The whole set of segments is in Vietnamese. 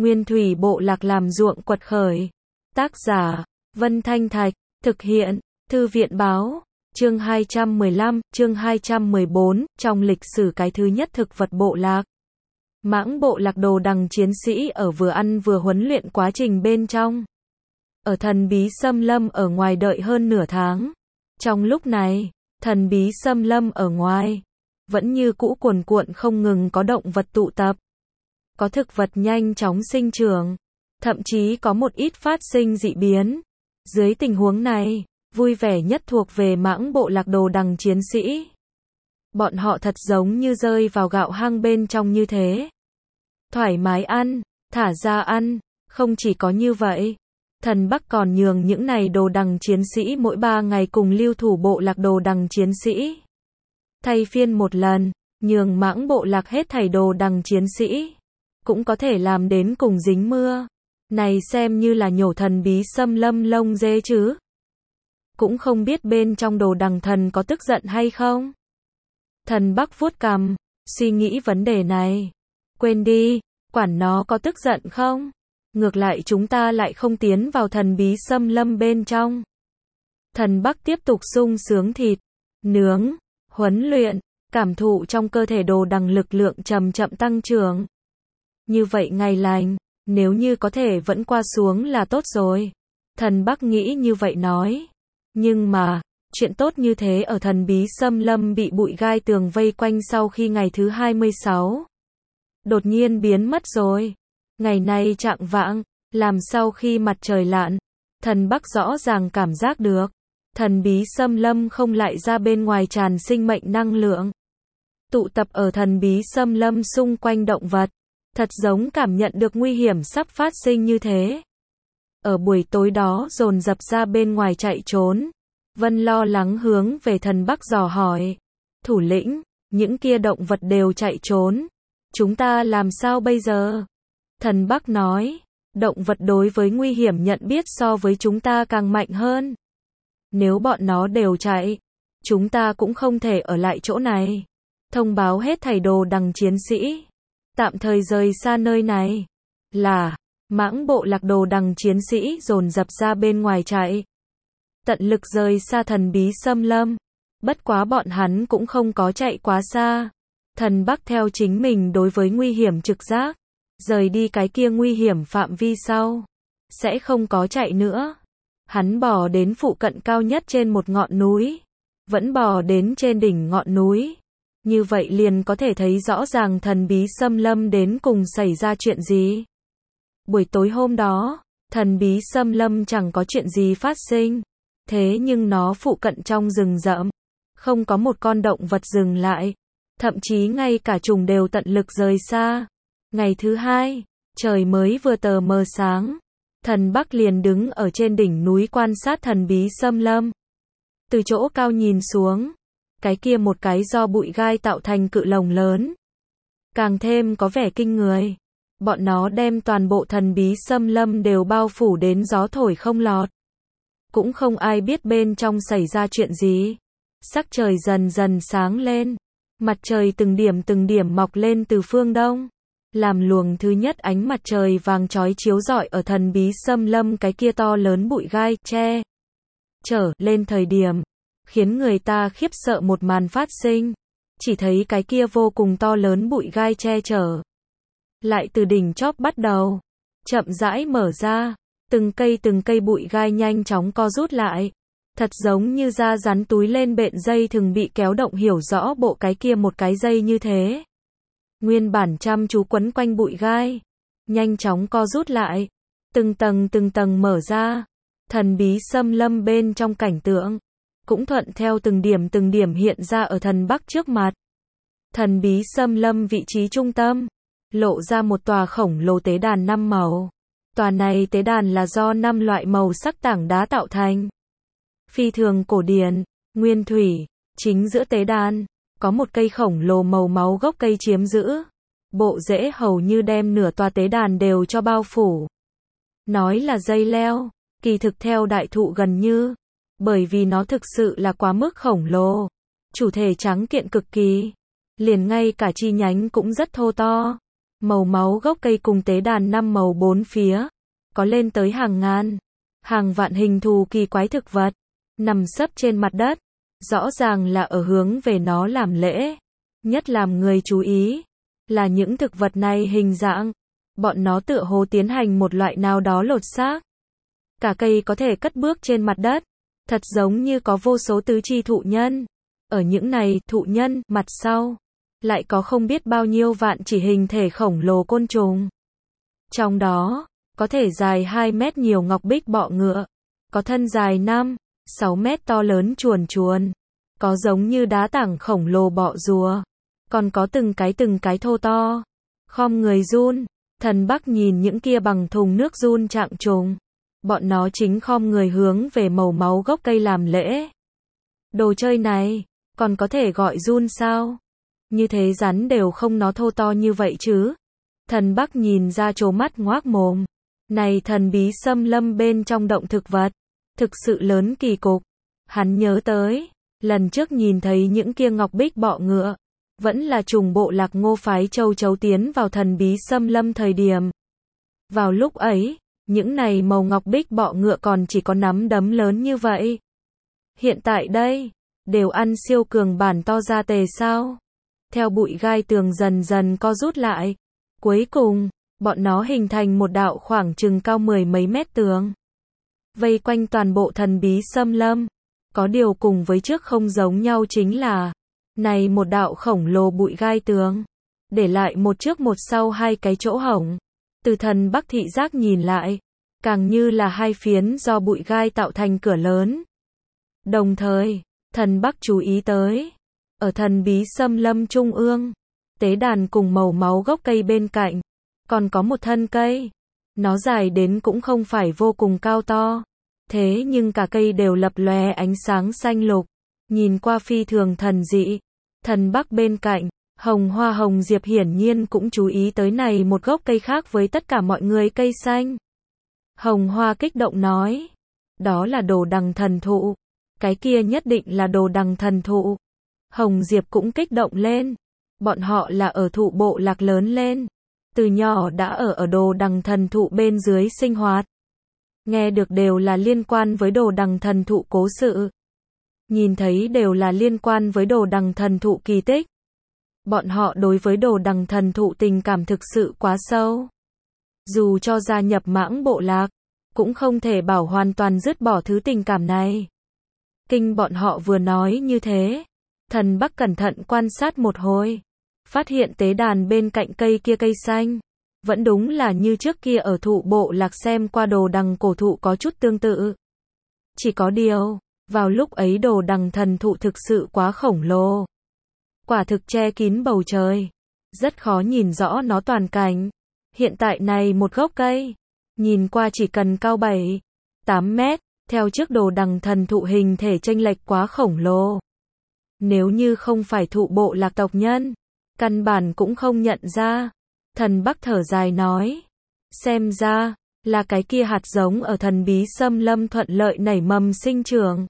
Nguyên thủy bộ lạc làm ruộng quật khởi. Tác giả, Vân Thanh Thạch, thực hiện, Thư viện báo, chương 215, chương 214, trong lịch sử cái thứ nhất thực vật bộ lạc. Mãng bộ lạc đồ đằng chiến sĩ ở vừa ăn vừa huấn luyện quá trình bên trong. Ở thần bí xâm lâm ở ngoài đợi hơn nửa tháng. Trong lúc này, thần bí xâm lâm ở ngoài, vẫn như cũ cuồn cuộn không ngừng có động vật tụ tập. Có thực vật nhanh chóng sinh trưởng, thậm chí có một ít phát sinh dị biến. Dưới tình huống này, vui vẻ nhất thuộc về mãng bộ lạc đồ đằng chiến sĩ. Bọn họ thật giống như rơi vào gạo hang bên trong như thế. Thoải mái ăn, thả ra ăn, không chỉ có như vậy. Thần Bắc còn nhường những này đồ đằng chiến sĩ mỗi 3 ngày cùng lưu thủ bộ lạc đồ đằng chiến sĩ. Thay phiên một lần, nhường mãng bộ lạc hết thảy đồ đằng chiến sĩ. Cũng có thể làm đến cùng dính mưa. Này xem như là nhổ thần bí xâm lâm lông dê chứ. Cũng không biết bên trong đồ đằng thần có tức giận hay không. Thần Bắc vuốt cằm, suy nghĩ vấn đề này. Quên đi, quản nó có tức giận không? Ngược lại chúng ta lại không tiến vào thần bí xâm lâm bên trong. Thần Bắc tiếp tục sung sướng thịt, nướng, huấn luyện, cảm thụ trong cơ thể đồ đằng lực lượng chậm chậm tăng trưởng. Như vậy ngày lành, nếu như có thể vẫn qua xuống là tốt rồi. Thần Bắc nghĩ như vậy nói. Nhưng mà, chuyện tốt như thế ở thần bí xâm lâm bị bụi gai tường vây quanh sau khi ngày thứ 26. Đột nhiên biến mất rồi. Ngày nay chạng vạng, làm sau khi mặt trời lặn, thần Bắc rõ ràng cảm giác được. Thần bí xâm lâm không lại ra bên ngoài tràn sinh mệnh năng lượng. Tụ tập ở thần bí xâm lâm xung quanh động vật. Thật giống cảm nhận được nguy hiểm sắp phát sinh như thế. Ở buổi tối đó dồn dập ra bên ngoài chạy trốn. Vân lo lắng hướng về thần Bắc dò hỏi. Thủ lĩnh, những kia động vật đều chạy trốn. Chúng ta làm sao bây giờ? Thần Bắc nói, động vật đối với nguy hiểm nhận biết so với chúng ta càng mạnh hơn. Nếu bọn nó đều chạy, chúng ta cũng không thể ở lại chỗ này. Thông báo hết thảy đồ đằng chiến sĩ. Tạm thời rời xa nơi này. Là, mãng bộ lạc đồ đằng chiến sĩ dồn dập ra bên ngoài chạy. Tận lực rời xa thần bí xâm lâm. Bất quá bọn hắn cũng không có chạy quá xa. Thần Bắc theo chính mình đối với nguy hiểm trực giác. Rời đi cái kia nguy hiểm phạm vi sau. Sẽ không có chạy nữa. Hắn bò đến phụ cận cao nhất trên một ngọn núi. Vẫn bò đến trên đỉnh ngọn núi. Như vậy liền có thể thấy rõ ràng thần bí xâm lâm đến cùng xảy ra chuyện gì. Buổi tối hôm đó, thần bí xâm lâm chẳng có chuyện gì phát sinh. Thế nhưng nó phụ cận trong rừng rậm. Không có một con động vật dừng lại. Thậm chí ngay cả trùng đều tận lực rời xa. Ngày thứ hai, trời mới vừa tờ mờ sáng. Thần Bắc liền đứng ở trên đỉnh núi quan sát thần bí xâm lâm. Từ chỗ cao nhìn xuống. Cái kia một cái do bụi gai tạo thành cự lồng lớn. Càng thêm có vẻ kinh người. Bọn nó đem toàn bộ thần bí xâm lâm đều bao phủ đến gió thổi không lọt. Cũng không ai biết bên trong xảy ra chuyện gì. Sắc trời dần dần sáng lên. Mặt trời từng điểm mọc lên từ phương đông. Làm luồng thứ nhất ánh mặt trời vàng chói chiếu rọi ở thần bí xâm lâm cái kia to lớn bụi gai che trở lên thời điểm. Khiến người ta khiếp sợ một màn phát sinh. Chỉ thấy cái kia vô cùng to lớn bụi gai che chở. Lại từ đỉnh chóp bắt đầu. Chậm rãi mở ra. Từng cây bụi gai nhanh chóng co rút lại. Thật giống như da rắn túi lên bện dây thường bị kéo động hiểu rõ bộ cái kia một cái dây như thế. Nguyên bản chăm chú quấn quanh bụi gai. Nhanh chóng co rút lại. Từng tầng mở ra. Thần bí xâm lâm bên trong cảnh tượng. Cũng thuận theo từng điểm hiện ra ở thần Bắc trước mặt. Thần bí xâm lâm vị trí trung tâm. Lộ ra một tòa khổng lồ tế đàn 5 màu. Tòa này tế đàn là do 5 loại màu sắc tảng đá tạo thành. Phi thường cổ điển, nguyên thủy. Chính giữa tế đàn, có một cây khổng lồ màu máu gốc cây chiếm giữ. Bộ rễ hầu như đem nửa tòa tế đàn đều cho bao phủ. Nói là dây leo, kỳ thực theo đại thụ gần như. Bởi vì nó thực sự là quá mức khổng lồ. Chủ thể trắng kiện cực kỳ. Liền ngay cả chi nhánh cũng rất thô to. Màu máu gốc cây cùng tế đàn năm màu bốn phía, có lên tới hàng ngàn, hàng vạn hình thù kỳ quái thực vật, nằm sấp trên mặt đất, rõ ràng là ở hướng về nó làm lễ. Nhất làm người chú ý, là những thực vật này hình dạng, bọn nó tựa hồ tiến hành một loại nào đó lột xác. Cả cây có thể cất bước trên mặt đất, thật giống như có vô số tứ chi thụ nhân. Ở những này thụ nhân, mặt sau, lại có không biết bao nhiêu vạn chỉ hình thể khổng lồ côn trùng. Trong đó, có thể dài 2 mét nhiều ngọc bích bọ ngựa, có thân dài 5, 6 mét to lớn chuồn chuồn, có giống như đá tảng khổng lồ bọ rùa, còn có từng cái thô to. Khom người run, Thần Bắc nhìn những kia bằng thùng nước run trạng trùng. Bọn nó chính khom người hướng về màu máu gốc cây làm lễ. Đồ chơi này, còn có thể gọi run sao? Như thế rắn đều không nó thô to như vậy chứ. Thần Bắc nhìn ra trố mắt ngoác mồm. Này thần bí xâm lâm bên trong động thực vật, thực sự lớn kỳ cục. Hắn nhớ tới, lần trước nhìn thấy những kia ngọc bích bọ ngựa, vẫn là trùng bộ lạc Ngô phái châu chấu tiến vào thần bí xâm lâm thời điểm. Vào lúc ấy, những này màu ngọc bích bọ ngựa còn chỉ có nắm đấm lớn như vậy. Hiện tại đây, đều ăn siêu cường bản to ra tề sao. Theo bụi gai tường dần dần co rút lại. Cuối cùng, bọn nó hình thành một đạo khoảng chừng cao 10 mấy mét tường. Vây quanh toàn bộ thần bí xâm lâm. Có điều cùng với trước không giống nhau chính là, này một đạo khổng lồ bụi gai tường, để lại một trước một sau hai cái chỗ hổng. Từ Thần Bắc thị giác nhìn lại, càng như là hai phiến do bụi gai tạo thành cửa lớn. Đồng thời, Thần Bắc chú ý tới, ở thần bí xâm lâm trung ương, tế đàn cùng màu máu gốc cây bên cạnh, còn có một thân cây. Nó dài đến cũng không phải vô cùng cao to, thế nhưng cả cây đều lập lòe ánh sáng xanh lục, nhìn qua phi thường thần dị. Thần Bắc bên cạnh, Hồng Hoa Hồng Diệp hiển nhiên cũng chú ý tới này một gốc cây khác với tất cả mọi người cây xanh. Hồng Hoa kích động nói, đó là đồ đằng thần thụ, cái kia nhất định là đồ đằng thần thụ. Hồng Diệp cũng kích động lên, bọn họ là ở thụ bộ lạc lớn lên, từ nhỏ đã ở đồ đằng thần thụ bên dưới sinh hoạt. Nghe được đều là liên quan với đồ đằng thần thụ cố sự. Nhìn thấy đều là liên quan với đồ đằng thần thụ kỳ tích. Bọn họ đối với đồ đằng thần thụ tình cảm thực sự quá sâu. Dù cho gia nhập Mãng bộ lạc, cũng không thể bảo hoàn toàn dứt bỏ thứ tình cảm này. Kinh bọn họ vừa nói như thế. Thần Bắc cẩn thận quan sát một hồi. Phát hiện tế đàn bên cạnh cây kia cây xanh. Vẫn đúng là như trước kia ở thụ bộ lạc xem qua đồ đằng cổ thụ có chút tương tự. Chỉ có điều, vào lúc ấy đồ đằng thần thụ thực sự quá khổng lồ. Quả thực che kín bầu trời. Rất khó nhìn rõ nó toàn cảnh. Hiện tại này một gốc cây, nhìn qua chỉ cần cao 7, 8 mét, theo trước đồ đằng thần thụ hình thể chênh lệch quá khổng lồ. Nếu như không phải thụ bộ lạc tộc nhân, căn bản cũng không nhận ra. Thần Bắc thở dài nói, xem ra, là cái kia hạt giống ở thần bí xâm lâm thuận lợi nảy mầm sinh trưởng.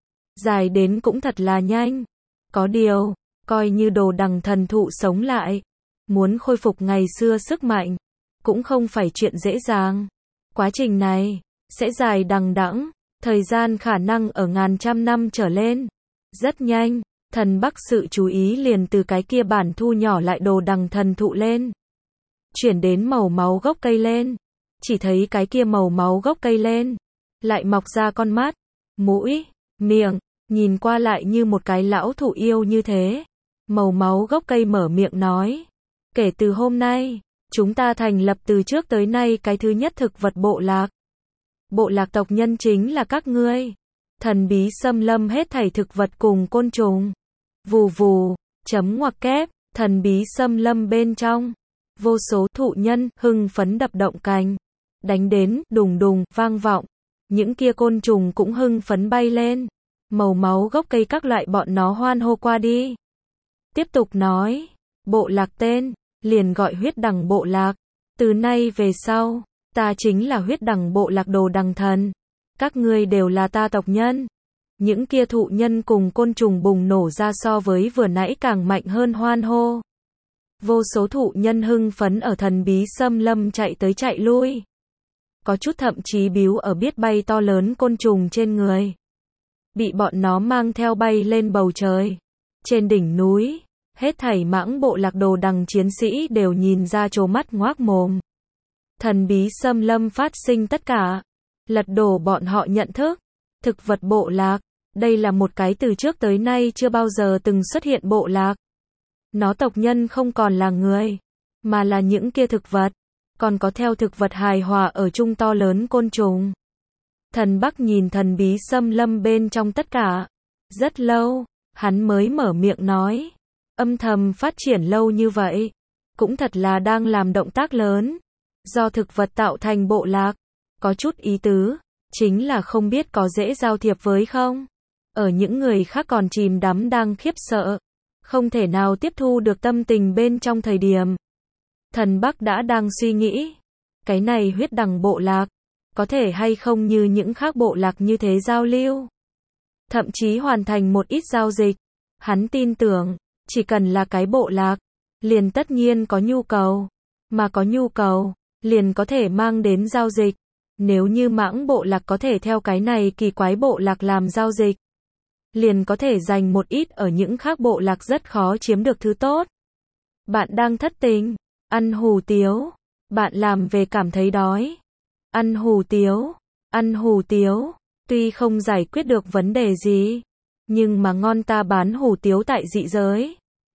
Dài đến cũng thật là nhanh. Có điều, coi như đồ đằng thần thụ sống lại, muốn khôi phục ngày xưa sức mạnh, cũng không phải chuyện dễ dàng. Quá trình này, sẽ dài đằng đẵng, thời gian khả năng ở ngàn trăm năm trở lên. Rất nhanh, Thần Bắc sự chú ý liền từ cái kia bản thu nhỏ lại đồ đằng thần thụ lên. Chuyển đến màu máu gốc cây lên. Chỉ thấy cái kia màu máu gốc cây lên. Lại mọc ra con mắt, mũi, miệng, nhìn qua lại như một cái lão thụ yêu như thế. Màu máu gốc cây mở miệng nói. Kể từ hôm nay, chúng ta thành lập từ trước tới nay cái thứ nhất thực vật bộ lạc. Bộ lạc tộc nhân chính là các ngươi. Thần bí xâm lâm hết thảy thực vật cùng côn trùng. Vù vù, chấm ngoặc kép, thần bí xâm lâm bên trong. Vô số thụ nhân hưng phấn đập động cành. Đánh đến đùng đùng vang vọng. Những kia côn trùng cũng hưng phấn bay lên. Màu máu gốc cây các loại bọn nó hoan hô qua đi. Tiếp tục nói, bộ lạc tên, liền gọi huyết đằng bộ lạc. Từ nay về sau, ta chính là huyết đằng bộ lạc đồ đằng thần. Các ngươi đều là ta tộc nhân. Những kia thụ nhân cùng côn trùng bùng nổ ra so với vừa nãy càng mạnh hơn hoan hô. Vô số thụ nhân hưng phấn ở thần bí xâm lâm chạy tới chạy lui. Có chút thậm chí bíu ở biết bay to lớn côn trùng trên người. Bị bọn nó mang theo bay lên bầu trời. Trên đỉnh núi, hết thảy mãng bộ lạc đồ đằng chiến sĩ đều nhìn ra trố mắt ngoác mồm. Thần bí xâm lâm phát sinh tất cả. Lật đổ bọn họ nhận thức. Thực vật bộ lạc. Đây là một cái từ trước tới nay chưa bao giờ từng xuất hiện bộ lạc. Nó tộc nhân không còn là người, mà là những kia thực vật. Còn có theo thực vật hài hòa ở chung to lớn côn trùng. Thần Bắc nhìn thần bí xâm lâm bên trong tất cả. Rất lâu, hắn mới mở miệng nói. Âm thầm phát triển lâu như vậy. Cũng thật là đang làm động tác lớn. Do thực vật tạo thành bộ lạc. Có chút ý tứ. Chính là không biết có dễ giao thiệp với không. Ở những người khác còn chìm đắm đang khiếp sợ. Không thể nào tiếp thu được tâm tình bên trong thời điểm. Thần Bắc đã đang suy nghĩ. Cái này huyết đằng bộ lạc. Có thể hay không như những khác bộ lạc như thế giao lưu. Thậm chí hoàn thành một ít giao dịch. Hắn tin tưởng. Chỉ cần là cái bộ lạc. Liền tất nhiên có nhu cầu. Mà có nhu cầu. Liền có thể mang đến giao dịch. Nếu như mãng bộ lạc có thể theo cái này kỳ quái bộ lạc làm giao dịch. Liền có thể dành một ít ở những khác bộ lạc rất khó chiếm được thứ tốt. Bạn đang thất tình. Ăn hủ tiếu. Bạn làm về cảm thấy đói. Ăn hủ tiếu. Ăn hủ tiếu. Tuy không giải quyết được vấn đề gì. Nhưng mà ngon ta bán hủ tiếu tại dị giới.